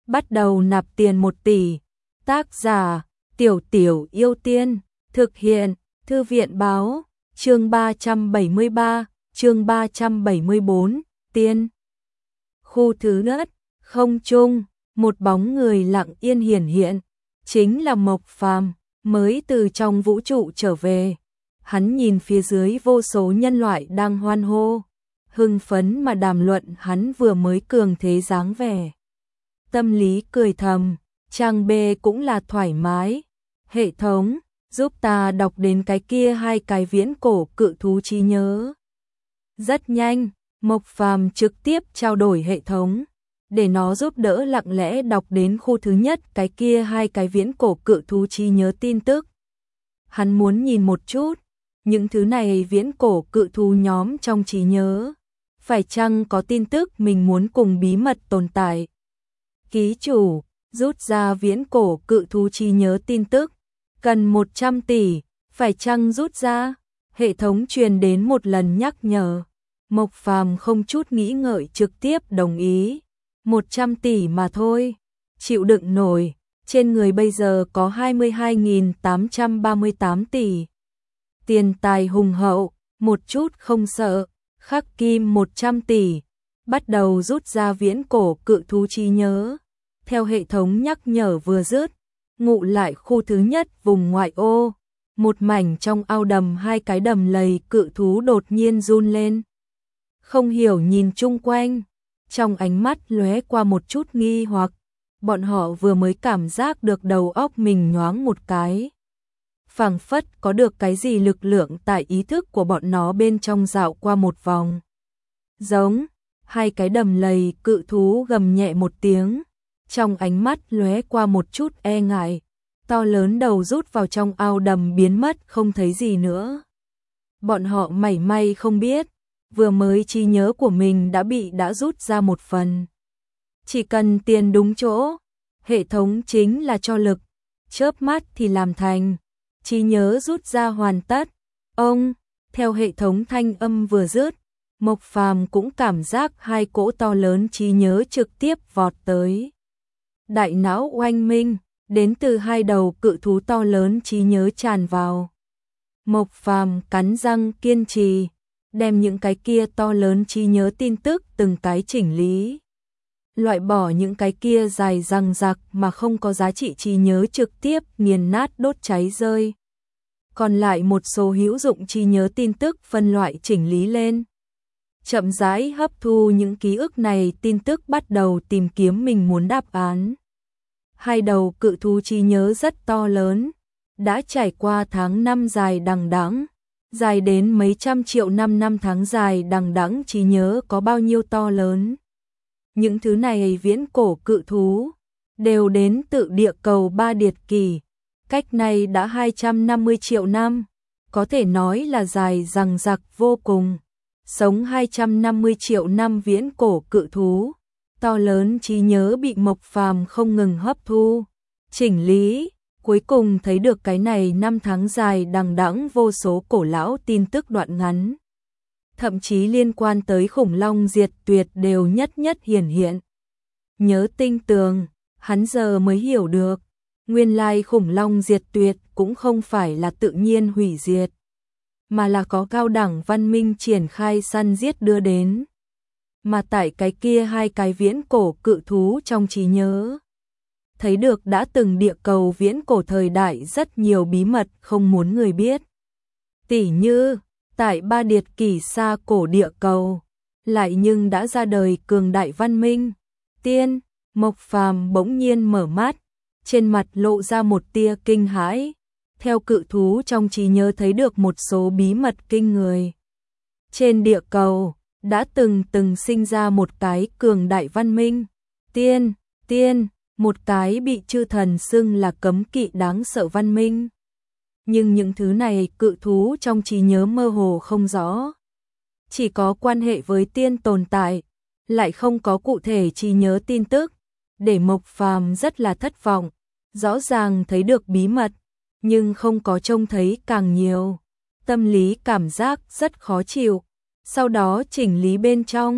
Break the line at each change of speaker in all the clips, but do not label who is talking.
bắt đầu nạp tiền 1 tỷ. Tác giả: Tiểu Tiểu Yêu Tiên. Thực hiện: Thư viện báo. Chương 373, chương 374, tiên. Khu thứ nhất, không trung, một bóng người lặng yên hiển hiện, chính là Mộc Phàm, mới từ trong vũ trụ trở về. Hắn nhìn phía dưới vô số nhân loại đang hoan hô, hưng phấn mà đàm luận hắn vừa mới cường thế dáng vẻ. Tâm lý cười thầm, trang B cũng là thoải mái. Hệ thống, giúp ta đọc đến cái kia 2 cái viễn cổ cự thú trí nhớ. Rất nhanh, Mộc Phàm trực tiếp trao đổi hệ thống, để nó giúp đỡ lặng lẽ đọc đến khu thứ nhất cái kia 2 cái viễn cổ cự thú trí nhớ tin tức. Hắn muốn nhìn một chút, những thứ này viễn cổ cự thú nhóm trong trí nhớ, phải chăng có tin tức mình muốn cùng bí mật tồn tại. Ký chủ, rút ra viễn cổ cự thú trí nhớ tin tức, cần 100 tỷ, phải chăng rút ra? Hệ thống truyền đến một lần nhắc nhở. Mộc Phàm không chút nghĩ ngợi trực tiếp đồng ý. 100 tỷ mà thôi, chịu đựng nổi, trên người bây giờ có 22.838 tỷ. Tiền tài hùng hậu, một chút không sợ, khắc kim 100 tỷ, bắt đầu rút ra viễn cổ cự thú trí nhớ. Theo hệ thống nhắc nhở vừa dứt, ngụ lại khu thứ nhất vùng ngoại ô, một mảnh trong ao đầm 2 cái đầm lầy cự thú đột nhiên run lên. Không hiểu nhìn chung quanh, trong ánh mắt lóe qua một chút nghi hoặc, bọn họ vừa mới cảm giác được đầu óc mình nhoáng một cái. Phảng phất có được cái gì lực lượng tại ý thức của bọn nó bên trong dạo qua một vòng. Giống, 2 cái đầm lầy cự thú gầm nhẹ một tiếng, trong ánh mắt lóe qua một chút e ngại, to lớn đầu rút vào trong ao đầm biến mất không thấy gì nữa. Bọn họ mảy may không biết, vừa mới trí nhớ của mình đã rút ra một phần. Chỉ cần tiền đúng chỗ, hệ thống chính là cho lực, chớp mắt thì làm thành. Trí nhớ rút ra hoàn tất. Ông, theo hệ thống thanh âm vừa dứt, Mộc Phàm cũng cảm giác 2 cỗ to lớn trí nhớ trực tiếp vọt tới. Đại não oanh minh, đến từ 2 đầu cự thú to lớn trí nhớ tràn vào. Mộc Phàm cắn răng kiên trì, đem những cái kia to lớn trí nhớ tin tức từng cái chỉnh lý. Loại bỏ những cái kia dài dằng dặc mà không có giá trị trí nhớ trực tiếp nghiền nát đốt cháy rơi. Còn lại một số hữu dụng trí nhớ tin tức phân loại chỉnh lý lên. Chậm rãi hấp thu những ký ức này, tin tức bắt đầu tìm kiếm mình muốn đáp án. 2 đầu cự thú trí nhớ rất to lớn, đã trải qua tháng năm dài đằng đẵng, dài đến mấy trăm triệu năm tháng dài đằng đẵng trí nhớ có bao nhiêu to lớn. Những thứ này viễn cổ cự thú đều đến từ địa cầu Ba Điệt Kỷ, cách này đã 250 triệu năm, có thể nói là dài dằng dặc vô cùng. Sống 250 triệu năm viễn cổ cự thú, to lớn trí nhớ bị Mộc Phàm không ngừng hấp thu, chỉnh lý, cuối cùng thấy được cái này năm tháng dài đằng đẵng vô số cổ lão tin tức đoạn ngắn. Thậm chí liên quan tới khủng long diệt tuyệt đều nhất nhất hiển hiện. Nhớ tinh tường, hắn giờ mới hiểu được, nguyên lai khủng long diệt tuyệt cũng không phải là tự nhiên hủy diệt, mà là có cao đẳng văn minh triển khai săn giết đưa đến. Mà tại cái kia 2 cái viễn cổ cự thú trong trí nhớ, thấy được đã từng địa cầu viễn cổ thời đại rất nhiều bí mật không muốn người biết. Tỉ như, tại Ba Điệt Kỷ xa cổ địa cầu, lại nhưng đã ra đời cường đại văn minh. Tiên, Mộc Phàm bỗng nhiên mở mắt, trên mặt lộ ra một tia kinh hãi. Theo cự thú trong trí nhớ thấy được một số bí mật kinh người. Trên địa cầu, đã từng sinh ra một cái cường đại văn minh. Tiên, một cái bị chư thần xưng là cấm kỵ đáng sợ văn minh. Nhưng những thứ này cự thú trong trí nhớ mơ hồ không rõ. Chỉ có quan hệ với tiên tồn tại, lại không có cụ thể trí nhớ tin tức, để Mộc Phàm rất là thất vọng. Rõ ràng thấy được bí mật, nhưng không có trông thấy càng nhiều. Tâm lý cảm giác rất khó chịu, sau đó chỉnh lý bên trong,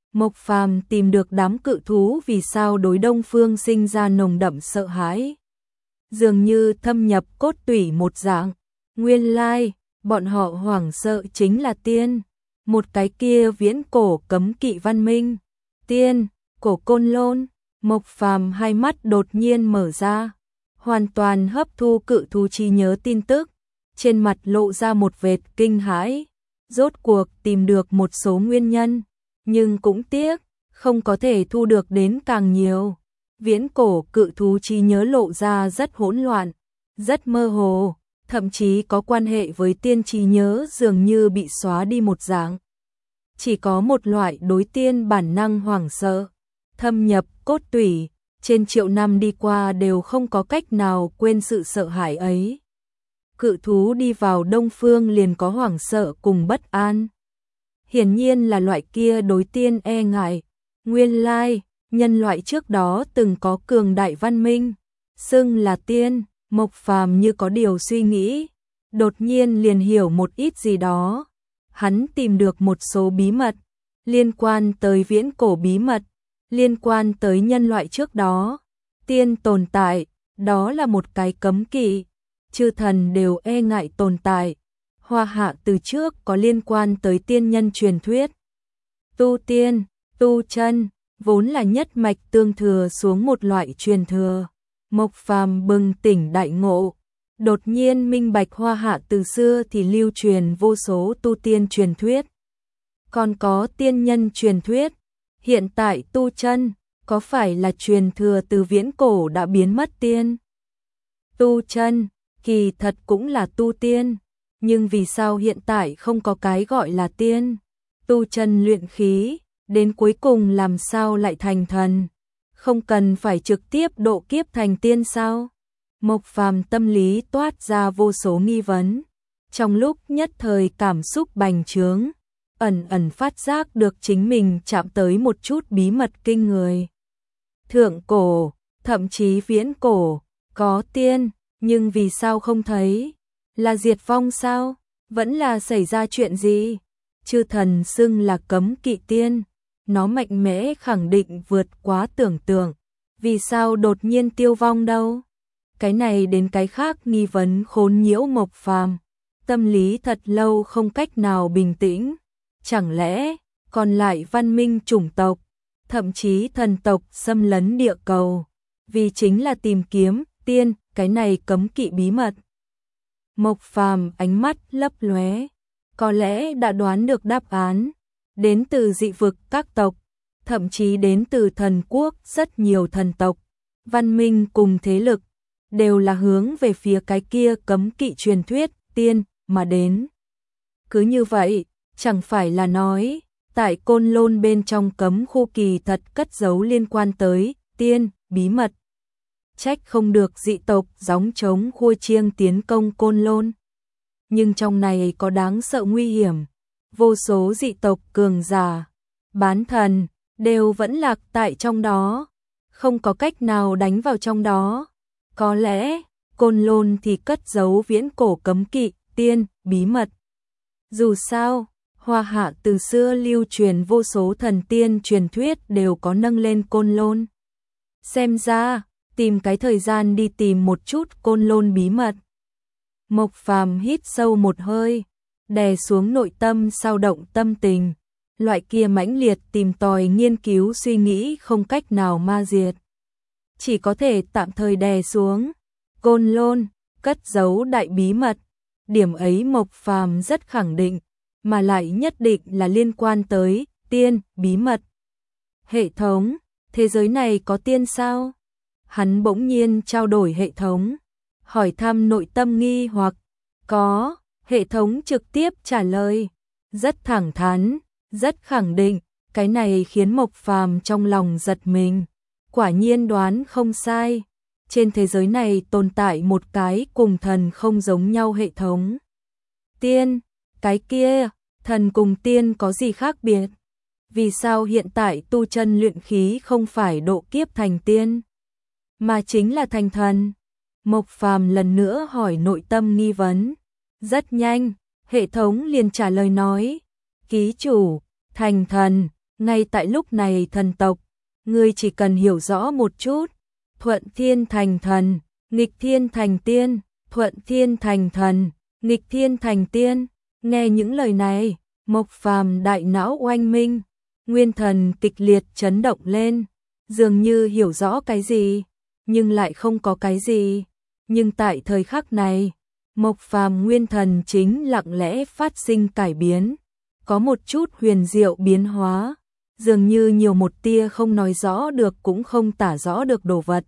Mộc Phàm tìm được đám cự thú vì sao đối Đông Phương sinh ra nồng đậm sợ hãi. Dường như thâm nhập cốt tủy một dạng. Nguyên lai, bọn họ hoảng sợ chính là tiên. Một cái kia viễn cổ cấm kỵ văn minh. Tiên, cổ Côn Lôn. Mộc Phàm hai mắt đột nhiên mở ra. Hoàn toàn hấp thu cự thú trí nhớ tin tức. Trên mặt lộ ra một vệt kinh hãi. Rốt cuộc tìm được một số nguyên nhân. Nhưng cũng tiếc, không có thể thu được đến càng nhiều. Viễn cổ cự thú trí nhớ lộ ra rất hỗn loạn, rất mơ hồ, thậm chí có quan hệ với tiên trí nhớ dường như bị xóa đi một dạng. Chỉ có một loại đối tiên bản năng hoảng sợ, thâm nhập cốt tủy, trên triệu năm đi qua đều không có cách nào quên sự sợ hãi ấy. Cự thú đi vào Đông Phương liền có hoảng sợ cùng bất an. Hiển nhiên là loại kia đối tiên e ngại. Nguyên lai, nhân loại trước đó từng có cường đại văn minh, xưng là tiên. Mộc Phàm như có điều suy nghĩ, đột nhiên liền hiểu một ít gì đó. Hắn tìm được một số bí mật, liên quan tới viễn cổ bí mật, liên quan tới nhân loại trước đó. Tiên tồn tại, đó là một cái cấm kỵ, chư thần đều e ngại tồn tại. Hoa Hạ từ trước có liên quan tới tiên nhân truyền thuyết. Tu tiên, tu chân, vốn là nhất mạch tương thừa xuống một loại truyền thừa. Mộc Phàm bừng tỉnh đại ngộ, đột nhiên minh bạch Hoa Hạ từ xưa thì lưu truyền vô số tu tiên truyền thuyết. Còn có tiên nhân truyền thuyết, hiện tại tu chân, có phải là truyền thừa từ viễn cổ đã biến mất tiên? Tu chân, kỳ thật cũng là tu tiên. Nhưng vì sao hiện tại không có cái gọi là tiên? Tu chân luyện khí, đến cuối cùng làm sao lại thành thần? Không cần phải trực tiếp độ kiếp thành tiên sao? Mộc Phàm tâm lý toát ra vô số nghi vấn. Trong lúc nhất thời cảm xúc bành trướng, ẩn ẩn phát giác được chính mình chạm tới một chút bí mật kinh người. Thượng cổ, thậm chí viễn cổ, có tiên, nhưng vì sao không thấy? Là diệt vong sao? Vẫn là xảy ra chuyện gì? Chư thần xưng là cấm kỵ tiên, nó mạnh mẽ khẳng định vượt quá tưởng tượng. Vì sao đột nhiên tiêu vong đâu? Cái này đến cái khác nghi vấn khốn nhiễu Mộc Phàm. Tâm lý thật lâu không cách nào bình tĩnh. Chẳng lẽ còn lại văn minh chủng tộc, thậm chí thần tộc xâm lấn địa cầu, vì chính là tìm kiếm tiên, cái này cấm kỵ bí mật. Mộc Phàm ánh mắt lấp lóe, có lẽ đã đoán được đáp án. Đến từ dị vực các tộc, thậm chí đến từ thần quốc rất nhiều thần tộc, văn minh cùng thế lực, đều là hướng về phía cái kia cấm kỵ truyền thuyết tiên mà đến. Cứ như vậy, chẳng phải là nói, tại Côn Lôn bên trong cấm khu kỳ thật cất giấu liên quan tới tiên bí mật. Trách không được dị tộc gióng trống khua chiêng tiến công Côn Lôn. Nhưng trong này có đáng sợ nguy hiểm. Vô số dị tộc cường giả, bán thần, đều vẫn lạc tại trong đó. Không có cách nào đánh vào trong đó. Có lẽ, Côn Lôn thì cất giấu viễn cổ cấm kỵ, tiên, bí mật. Dù sao, Hoa Hạ từ xưa lưu truyền vô số thần tiên truyền thuyết đều có nâng lên Côn Lôn. Xem ra, tìm cái thời gian đi tìm một chút Côn Lôn bí mật. Mộc Phàm hít sâu một hơi, đè xuống nội tâm sao động tâm tình. Loại kia mãnh liệt tìm tòi nghiên cứu suy nghĩ không cách nào ma diệt. Chỉ có thể tạm thời đè xuống. Côn Lôn, cất giấu đại bí mật. Điểm ấy Mộc Phàm rất khẳng định, mà lại nhất định là liên quan tới tiên, bí mật. Hệ thống, thế giới này có tiên sao? Hắn bỗng nhiên trao đổi hệ thống, hỏi thăm nội tâm nghi hoặc. Có, hệ thống trực tiếp trả lời, rất thẳng thắn, rất khẳng định. Cái này khiến Mộc Phàm trong lòng giật mình. Quả nhiên đoán không sai. Trên thế giới này tồn tại một cái cùng thần không giống nhau hệ thống. Tiên, cái kia, thần cùng tiên có gì khác biệt? Vì sao hiện tại tu chân luyện khí không phải độ kiếp thành tiên, mà chính là thành thần? Mộc Phàm lần nữa hỏi nội tâm nghi vấn. Rất nhanh, hệ thống liền trả lời nói, ký chủ, thành thần, Ngay tại lúc này thần tộc, ngươi chỉ cần hiểu rõ một chút, thuận thiên thành thần, nghịch thiên thành tiên, thuận thiên thành thần, nghịch thiên thành tiên. Nghe những lời này, Mộc Phàm đại não oanh minh, nguyên thần kịch liệt chấn động lên, dường như hiểu rõ cái gì, nhưng lại không có cái gì. Nhưng tại thời khắc này, Mộc Phàm nguyên thần chính lặng lẽ phát sinh cải biến, có một chút huyền diệu biến hóa, dường như nhiều một tia không nói rõ được cũng không tả rõ được đồ vật.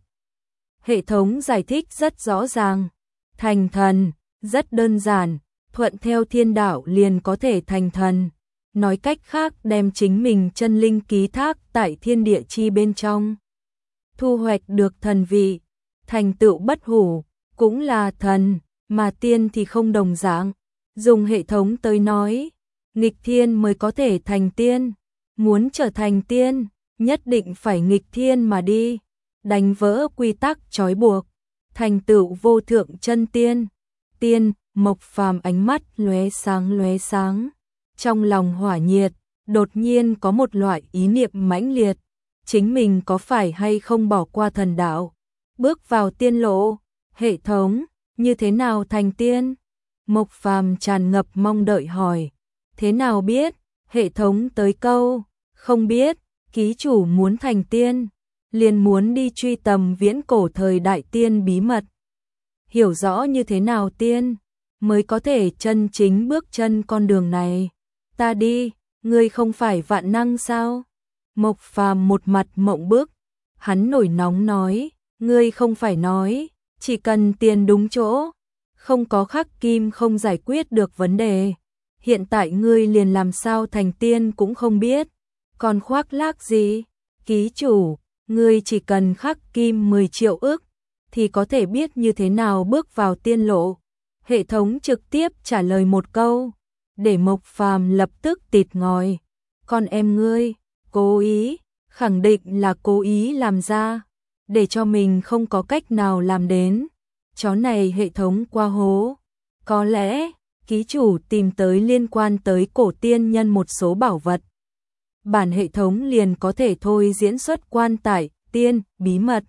Hệ thống giải thích rất rõ ràng, thành thần, rất đơn giản, thuận theo thiên đạo liền có thể thành thần. Nói cách khác đem chính mình chân linh ký thác tại thiên địa chi bên trong. Thu hoạch được thần vị, thành tựu bất hủ, cũng là thần, mà tiên thì không đồng dạng. Dùng hệ thống tới nói, nghịch thiên mới có thể thành tiên. Muốn trở thành tiên, nhất định phải nghịch thiên mà đi, đánh vỡ quy tắc trói buộc, thành tựu vô thượng chân tiên. Tiên, Mộc Phàm ánh mắt lóe sáng. Trong lòng hỏa nhiệt, đột nhiên có một loại ý niệm mãnh liệt, chính mình có phải hay không bỏ qua thần đạo, bước vào tiên lộ. Hệ thống, như thế nào thành tiên? Mộc Phàm tràn ngập mong đợi hỏi. Thế nào biết? Hệ thống tới câu, không biết, ký chủ muốn thành tiên, liền muốn đi truy tầm viễn cổ thời đại tiên bí mật. Hiểu rõ như thế nào tiên, mới có thể chân chính bước chân con đường này. Ta đi, ngươi không phải vạn năng sao? Mộc Phàm một mặt mộng bức, hắn nổi nóng nói, ngươi không phải nói, chỉ cần tiền đúng chỗ, không có khắc kim không giải quyết được vấn đề. Hiện tại ngươi liền làm sao thành tiên cũng không biết, còn khoác lác gì? Ký chủ, ngươi chỉ cần khắc kim 10 triệu ức, thì có thể biết như thế nào bước vào tiên lộ. Hệ thống trực tiếp trả lời một câu, để Mộc Phàm lập tức tịt ngòi. Con em ngươi, cố ý, khẳng định là cố ý làm ra, để cho mình không có cách nào làm đến. Chó này hệ thống qua hố. Có lẽ, ký chủ tìm tới liên quan tới cổ tiên nhân một số bảo vật. Bản hệ thống liền có thể thôi diễn xuất quan tải, tiên, bí mật.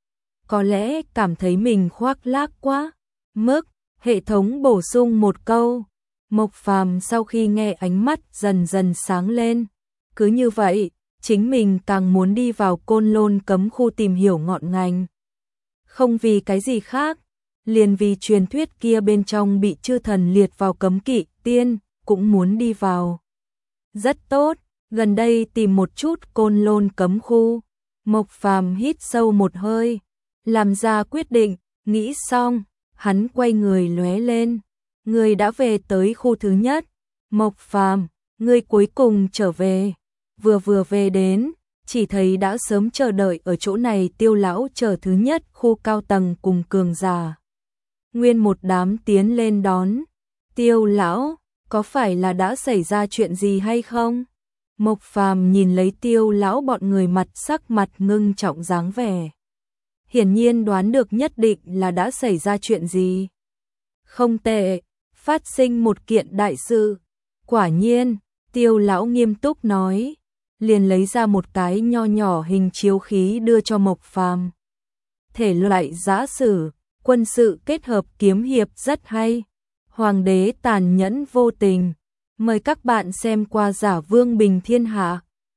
Có lẽ cảm thấy mình khoác lác quá mức, hệ thống bổ sung một câu. Mộc Phàm sau khi nghe ánh mắt dần dần sáng lên. Cứ như vậy, chính mình càng muốn đi vào Côn Lôn cấm khu tìm hiểu ngọn ngành. Không vì cái gì khác, liền vì truyền thuyết kia bên trong bị chư thần liệt vào cấm kỵ, tiên cũng muốn đi vào. Rất tốt, gần đây tìm một chút Côn Lôn cấm khu. Mộc Phàm hít sâu một hơi, làm ra quyết định, nghĩ xong, hắn quay người lóe lên. Ngươi đã về tới khu thứ nhất. Mộc Phàm, ngươi cuối cùng trở về. Vừa về đến, chỉ thấy đã sớm chờ đợi ở chỗ này Tiêu lão chờ thứ nhất khu cao tầng cùng cường giả. Nguyên một đám tiến lên đón. Tiêu lão, có phải là đã xảy ra chuyện gì hay không? Mộc Phàm nhìn lấy Tiêu lão bọn người sắc mặt ngưng trọng dáng vẻ. Hiển nhiên đoán được nhất định là đã xảy ra chuyện gì. Không tệ, phát sinh một kiện đại sự. Quả nhiên, Tiêu lão nghiêm túc nói, liền lấy ra một cái nho nhỏ hình chiếu khí đưa cho Mộc Phàm. Thể loại giã sử, quân sự kết hợp kiếm hiệp rất hay. Hoàng đế tàn nhẫn vô tình. Mời các bạn xem qua Giả Vương Bình Thiên Hạ.